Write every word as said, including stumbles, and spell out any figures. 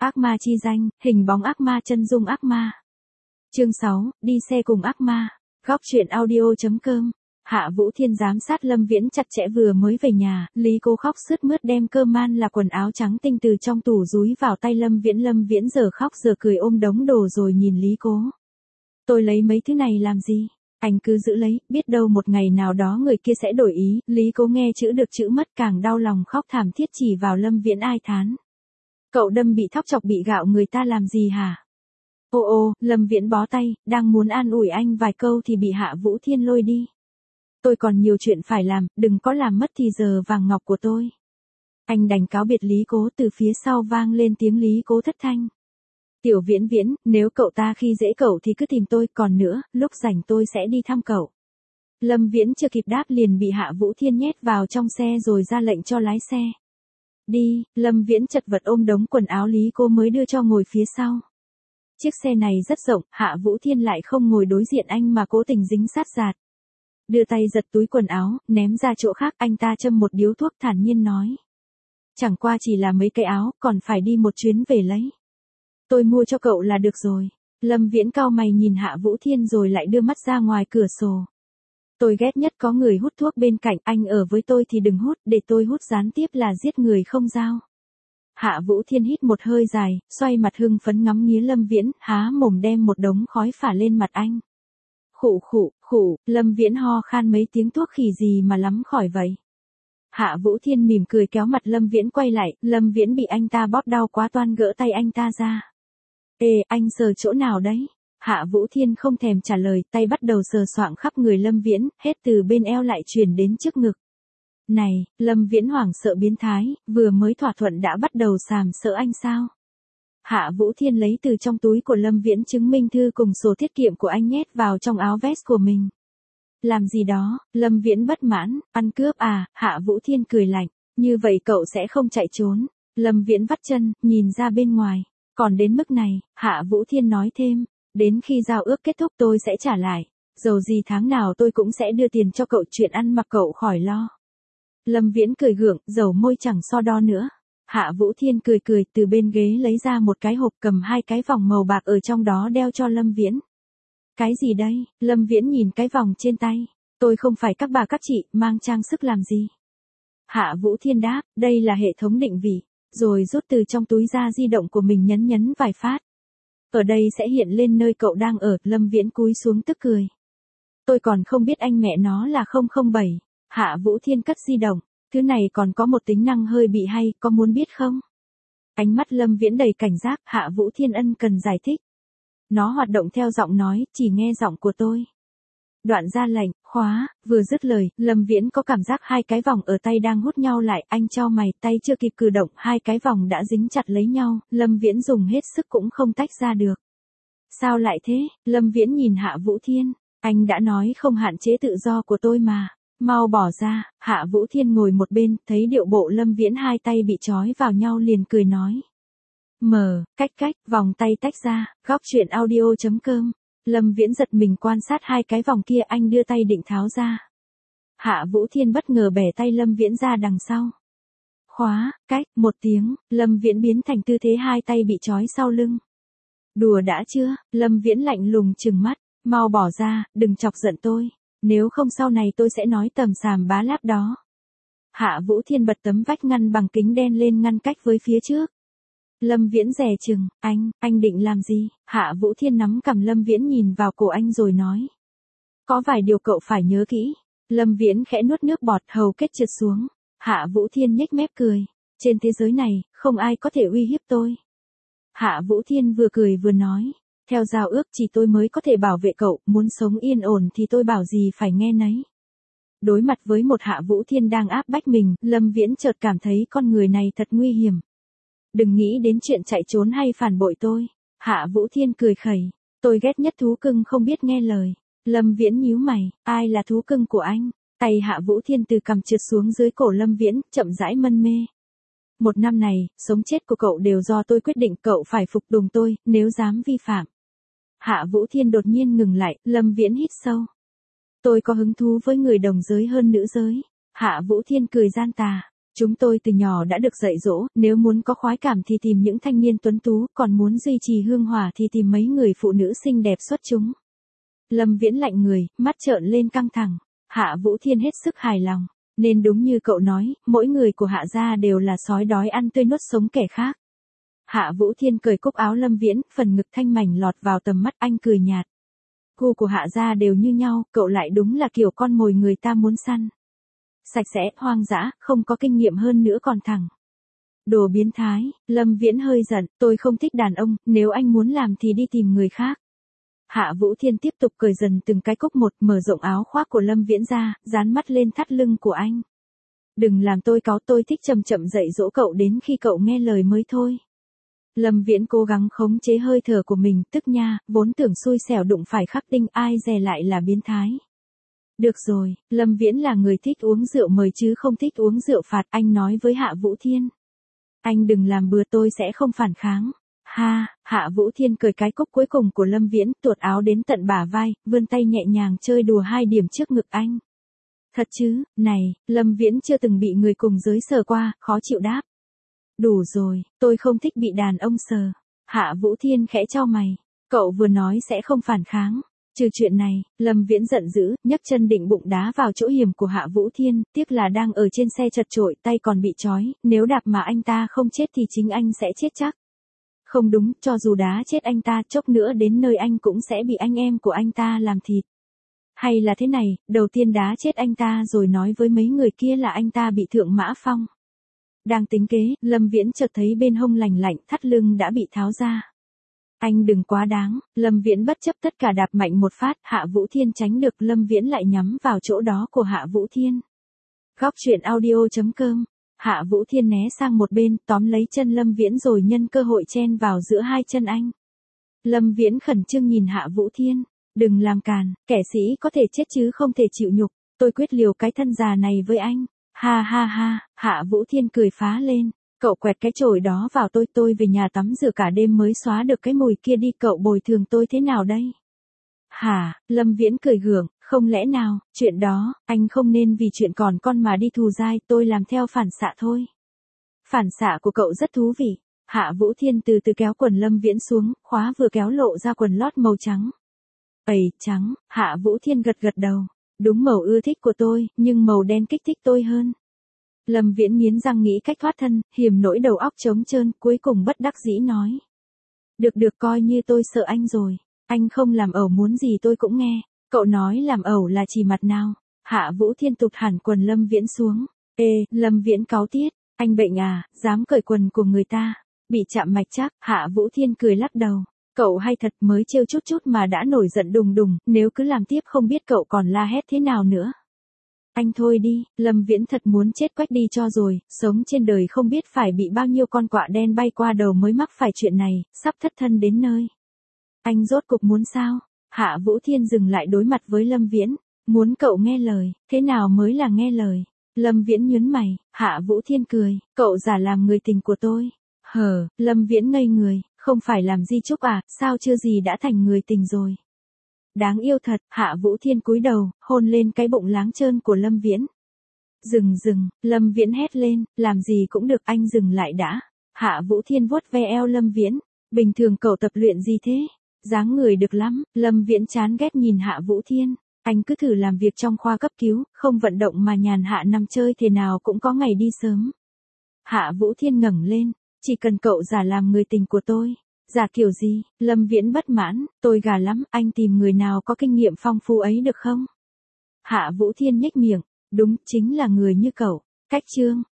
Ác ma chi danh, hình bóng ác ma, chân dung ác ma. Chương sáu, đi xe cùng ác ma. Góc truyện audio.com. Hạ Vũ Thiên giám sát Lâm Viễn chặt chẽ. Vừa mới về nhà, Lý Cố khóc sướt mướt đem cơm man là quần áo trắng tinh từ trong tủ dúi vào tay Lâm Viễn. Lâm Viễn giờ khóc giờ cười ôm đống đồ rồi nhìn Lý Cố. Tôi lấy mấy thứ này làm gì? Anh cứ giữ lấy, biết đâu một ngày nào đó người kia sẽ đổi ý. Lý Cố nghe chữ được chữ mất càng đau lòng khóc thảm thiết chỉ vào Lâm Viễn ai thán. Cậu đâm bị thóc chọc bị gạo người ta làm gì hả? Ô ô, Lâm Viễn bó tay, đang muốn an ủi anh vài câu thì bị Hạ Vũ Thiên lôi đi. Tôi còn nhiều chuyện phải làm, đừng có làm mất thì giờ vàng ngọc của tôi. Anh đành cáo biệt Lý Cố. Từ phía sau vang lên tiếng Lý Cố thất thanh. Tiểu Viễn Viễn, nếu cậu ta khi dễ cậu thì cứ tìm tôi, còn nữa, lúc rảnh tôi sẽ đi thăm cậu. Lâm Viễn chưa kịp đáp liền bị Hạ Vũ Thiên nhét vào trong xe rồi ra lệnh cho lái xe. Đi, Lâm Viễn chật vật ôm đống quần áo Lý Cố mới đưa cho ngồi phía sau. Chiếc xe này rất rộng, Hạ Vũ Thiên lại không ngồi đối diện anh mà cố tình dính sát giạt. Đưa tay giật túi quần áo, ném ra chỗ khác. Anh ta châm một điếu thuốc thản nhiên nói. Chẳng qua chỉ là mấy cái áo, còn phải đi một chuyến về lấy. Tôi mua cho cậu là được rồi. Lâm Viễn cau mày nhìn Hạ Vũ Thiên rồi lại đưa mắt ra ngoài cửa sổ. Tôi ghét nhất có người hút thuốc bên cạnh, anh ở với tôi thì đừng hút, để tôi hút gián tiếp là giết người không dao. Hạ Vũ Thiên hít một hơi dài, xoay mặt hưng phấn ngắm nghía Lâm Viễn, há mồm đem một đống khói phả lên mặt anh. Khụ khụ, khụ, Lâm Viễn ho khan mấy tiếng. Thuốc khỉ gì mà lắm khỏi vậy? Hạ Vũ Thiên mỉm cười kéo mặt Lâm Viễn quay lại. Lâm Viễn bị anh ta bóp đau quá toan gỡ tay anh ta ra. Ê, anh sờ chỗ nào đấy? Hạ Vũ Thiên không thèm trả lời, tay bắt đầu sờ soạng khắp người Lâm Viễn, hết từ bên eo lại truyền đến trước ngực. Này, Lâm Viễn hoảng sợ biến thái, vừa mới thỏa thuận đã bắt đầu sàm sợ anh sao? Hạ Vũ Thiên lấy từ trong túi của Lâm Viễn chứng minh thư cùng sổ tiết kiệm của anh nhét vào trong áo vest của mình. Làm gì đó? Lâm Viễn bất mãn. Ăn cướp à? Hạ Vũ Thiên cười lạnh. Như vậy cậu sẽ không chạy trốn. Lâm Viễn vắt chân, nhìn ra bên ngoài. Còn đến mức này, Hạ Vũ Thiên nói thêm. Đến khi giao ước kết thúc tôi sẽ trả lại. Dầu gì tháng nào tôi cũng sẽ đưa tiền cho cậu, chuyện ăn mặc cậu khỏi lo. Lâm Viễn cười gượng, dầu môi chẳng so đo nữa. Hạ Vũ Thiên cười cười, từ bên ghế lấy ra một cái hộp, cầm hai cái vòng màu bạc ở trong đó đeo cho Lâm Viễn. Cái gì đây? Lâm Viễn nhìn cái vòng trên tay. Tôi không phải các bà các chị, mang trang sức làm gì? Hạ Vũ Thiên đáp, đây là hệ thống định vị. Rồi rút từ trong túi ra di động của mình nhấn nhấn vài phát. Ở đây sẽ hiện lên nơi cậu đang ở. Lâm Viễn cúi xuống tức cười. Tôi còn không biết anh mẹ nó là không không bảy. Hạ Vũ Thiên cất di động. Thứ này còn có một tính năng hơi bị hay, có muốn biết không? Ánh mắt Lâm Viễn đầy cảnh giác. Hạ Vũ Thiên ân cần giải thích. Nó hoạt động theo giọng nói, chỉ nghe giọng của tôi. Đoạn ra lệnh, khóa. Vừa dứt lời, Lâm Viễn có cảm giác hai cái vòng ở tay đang hút nhau lại. Anh chau mày, tay chưa kịp cử động, hai cái vòng đã dính chặt lấy nhau. Lâm Viễn dùng hết sức cũng không tách ra được. Sao lại thế? Lâm Viễn nhìn Hạ Vũ Thiên. Anh đã nói không hạn chế tự do của tôi mà. Mau bỏ ra. Hạ Vũ Thiên ngồi một bên, thấy điệu bộ Lâm Viễn hai tay bị trói vào nhau liền cười nói. Mở, cách cách, vòng tay tách ra. Góc truyện audio.com. Lâm Viễn giật mình quan sát hai cái vòng kia, anh đưa tay định tháo ra. Hạ Vũ Thiên bất ngờ bẻ tay Lâm Viễn ra đằng sau. Khóa, cách, một tiếng, Lâm Viễn biến thành tư thế hai tay bị trói sau lưng. Đùa đã chưa? Lâm Viễn lạnh lùng trừng mắt. Mau bỏ ra, đừng chọc giận tôi. Nếu không sau này tôi sẽ nói tầm sàm bá láp đó. Hạ Vũ Thiên bật tấm vách ngăn bằng kính đen lên ngăn cách với phía trước. Lâm Viễn dè chừng, anh, anh định làm gì? Hạ Vũ Thiên nắm cằm Lâm Viễn nhìn vào cổ anh rồi nói. Có vài điều cậu phải nhớ kỹ. Lâm Viễn khẽ nuốt nước bọt, hầu kết trượt xuống. Hạ Vũ Thiên nhếch mép cười. Trên thế giới này, không ai có thể uy hiếp tôi. Hạ Vũ Thiên vừa cười vừa nói. Theo giao ước chỉ tôi mới có thể bảo vệ cậu, muốn sống yên ổn thì tôi bảo gì phải nghe nấy. Đối mặt với một Hạ Vũ Thiên đang áp bách mình, Lâm Viễn chợt cảm thấy con người này thật nguy hiểm. Đừng nghĩ đến chuyện chạy trốn hay phản bội tôi. Hạ Vũ Thiên cười khẩy. Tôi ghét nhất thú cưng không biết nghe lời. Lâm Viễn nhíu mày. Ai là thú cưng của anh? Tay Hạ Vũ Thiên từ cằm trượt xuống dưới cổ Lâm Viễn, chậm rãi mân mê. Một năm này, sống chết của cậu đều do tôi quyết định, cậu phải phục tùng tôi, nếu dám vi phạm. Hạ Vũ Thiên đột nhiên ngừng lại, Lâm Viễn hít sâu. Tôi có hứng thú với người đồng giới hơn nữ giới. Hạ Vũ Thiên cười gian tà. Chúng tôi từ nhỏ đã được dạy dỗ, nếu muốn có khoái cảm thì tìm những thanh niên tuấn tú, còn muốn duy trì hương hỏa thì tìm mấy người phụ nữ xinh đẹp xuất chúng. Lâm Viễn lạnh người, mắt trợn lên căng thẳng. Hạ Vũ Thiên hết sức hài lòng. Nên đúng như cậu nói, mỗi người của Hạ gia đều là sói đói ăn tươi nuốt sống kẻ khác. Hạ Vũ Thiên cởi cúc áo Lâm Viễn, phần ngực thanh mảnh lọt vào tầm mắt anh cười nhạt. Gu của Hạ gia đều như nhau, cậu lại đúng là kiểu con mồi người ta muốn săn. Sạch sẽ, hoang dã, không có kinh nghiệm hơn nữa còn thẳng. Đồ biến thái, Lâm Viễn hơi giận, tôi không thích đàn ông, nếu anh muốn làm thì đi tìm người khác. Hạ Vũ Thiên tiếp tục cởi dần từng cái cúc một, mở rộng áo khoác của Lâm Viễn ra, dán mắt lên thắt lưng của anh. Đừng làm tôi cáu, tôi thích chậm chậm dạy dỗ cậu đến khi cậu nghe lời mới thôi. Lâm Viễn cố gắng khống chế hơi thở của mình, tức nha, vốn tưởng xui xẻo đụng phải khắc tinh, ai dè lại là biến thái. Được rồi, Lâm Viễn là người thích uống rượu mời chứ không thích uống rượu phạt, anh nói với Hạ Vũ Thiên. Anh đừng làm bừa, tôi sẽ không phản kháng. Ha, Hạ Vũ Thiên cởi cái cúc cuối cùng của Lâm Viễn, tuột áo đến tận bả vai, vươn tay nhẹ nhàng chơi đùa hai điểm trước ngực anh. Thật chứ, này, Lâm Viễn chưa từng bị người cùng giới sờ qua, khó chịu đáp. Đủ rồi, tôi không thích bị đàn ông sờ. Hạ Vũ Thiên khẽ chau mày. Cậu vừa nói sẽ không phản kháng. Trừ chuyện này, Lâm Viễn giận dữ, nhấc chân định bụng đá vào chỗ hiểm của Hạ Vũ Thiên, tiếc là đang ở trên xe chật chội, tay còn bị trói, nếu đạp mà anh ta không chết thì chính anh sẽ chết chắc. Không đúng, cho dù đá chết anh ta, chốc nữa đến nơi anh cũng sẽ bị anh em của anh ta làm thịt. Hay là thế này, đầu tiên đá chết anh ta rồi nói với mấy người kia là anh ta bị Thượng Mã Phong. Đang tính kế, Lâm Viễn chợt thấy bên hông lành lạnh, thắt lưng đã bị tháo ra. Anh đừng quá đáng, Lâm Viễn bất chấp tất cả đạp mạnh một phát, Hạ Vũ Thiên tránh được, Lâm Viễn lại nhắm vào chỗ đó của Hạ Vũ Thiên. Góc truyện audio chấm com. Hạ Vũ Thiên né sang một bên, tóm lấy chân Lâm Viễn rồi nhân cơ hội chen vào giữa hai chân anh. Lâm Viễn khẩn trương nhìn Hạ Vũ Thiên. Đừng làm càn, kẻ sĩ có thể chết chứ không thể chịu nhục, tôi quyết liều cái thân già này với anh. Ha ha ha, Hạ Vũ Thiên cười phá lên. Cậu quẹt cái chổi đó vào tôi, tôi về nhà tắm rửa cả đêm mới xóa được cái mùi kia đi, cậu bồi thường tôi thế nào đây? Hả, Lâm Viễn cười gượng, không lẽ nào, chuyện đó, anh không nên vì chuyện còn con mà đi thù dai, tôi làm theo phản xạ thôi. Phản xạ của cậu rất thú vị. Hạ Vũ Thiên từ từ kéo quần Lâm Viễn xuống, khóa vừa kéo lộ ra quần lót màu trắng. Ây, trắng, Hạ Vũ Thiên gật gật đầu. Đúng màu ưa thích của tôi, nhưng màu đen kích thích tôi hơn. Lâm Viễn nghiến răng nghĩ cách thoát thân, hiềm nỗi đầu óc trống trơn, cuối cùng bất đắc dĩ nói. Được được, coi như tôi sợ anh rồi. Anh không làm ẩu muốn gì tôi cũng nghe. Cậu nói làm ẩu là chỉ mặt nào? Hạ Vũ Thiên tụt hẳn quần Lâm Viễn xuống. Ê, Lâm Viễn cáu tiết. Anh bệnh à, dám cởi quần của người ta. Bị chạm mạch chắc, Hạ Vũ Thiên cười lắc đầu. Cậu hay thật, mới trêu chút chút mà đã nổi giận đùng đùng, nếu cứ làm tiếp không biết cậu còn la hét thế nào nữa. Anh thôi đi, Lâm Viễn thật muốn chết quách đi cho rồi, sống trên đời không biết phải bị bao nhiêu con quạ đen bay qua đầu mới mắc phải chuyện này, sắp thất thân đến nơi. Anh rốt cục muốn sao? Hạ Vũ Thiên dừng lại đối mặt với Lâm Viễn. Muốn cậu nghe lời, thế nào mới là nghe lời? Lâm Viễn nhướng mày, Hạ Vũ Thiên cười, cậu giả làm người tình của tôi. Hờ, Lâm Viễn ngây người, không phải làm di chúc à, sao chưa gì đã thành người tình rồi. Đáng yêu thật, Hạ Vũ Thiên cúi đầu, hôn lên cái bụng láng trơn của Lâm Viễn. Dừng dừng, Lâm Viễn hét lên, làm gì cũng được, anh dừng lại đã. Hạ Vũ Thiên vuốt ve eo Lâm Viễn, bình thường cậu tập luyện gì thế? Dáng người được lắm, Lâm Viễn chán ghét nhìn Hạ Vũ Thiên. Anh cứ thử làm việc trong khoa cấp cứu, không vận động mà nhàn hạ nằm chơi thế nào cũng có ngày đi sớm. Hạ Vũ Thiên ngẩng lên, chỉ cần cậu giả làm người tình của tôi. Giả kiểu gì? Lâm Viễn bất mãn, tôi gà lắm, anh tìm người nào có kinh nghiệm phong phú ấy được không? Hạ Vũ Thiên nhếch miệng, đúng, chính là người như cậu. Cách chương.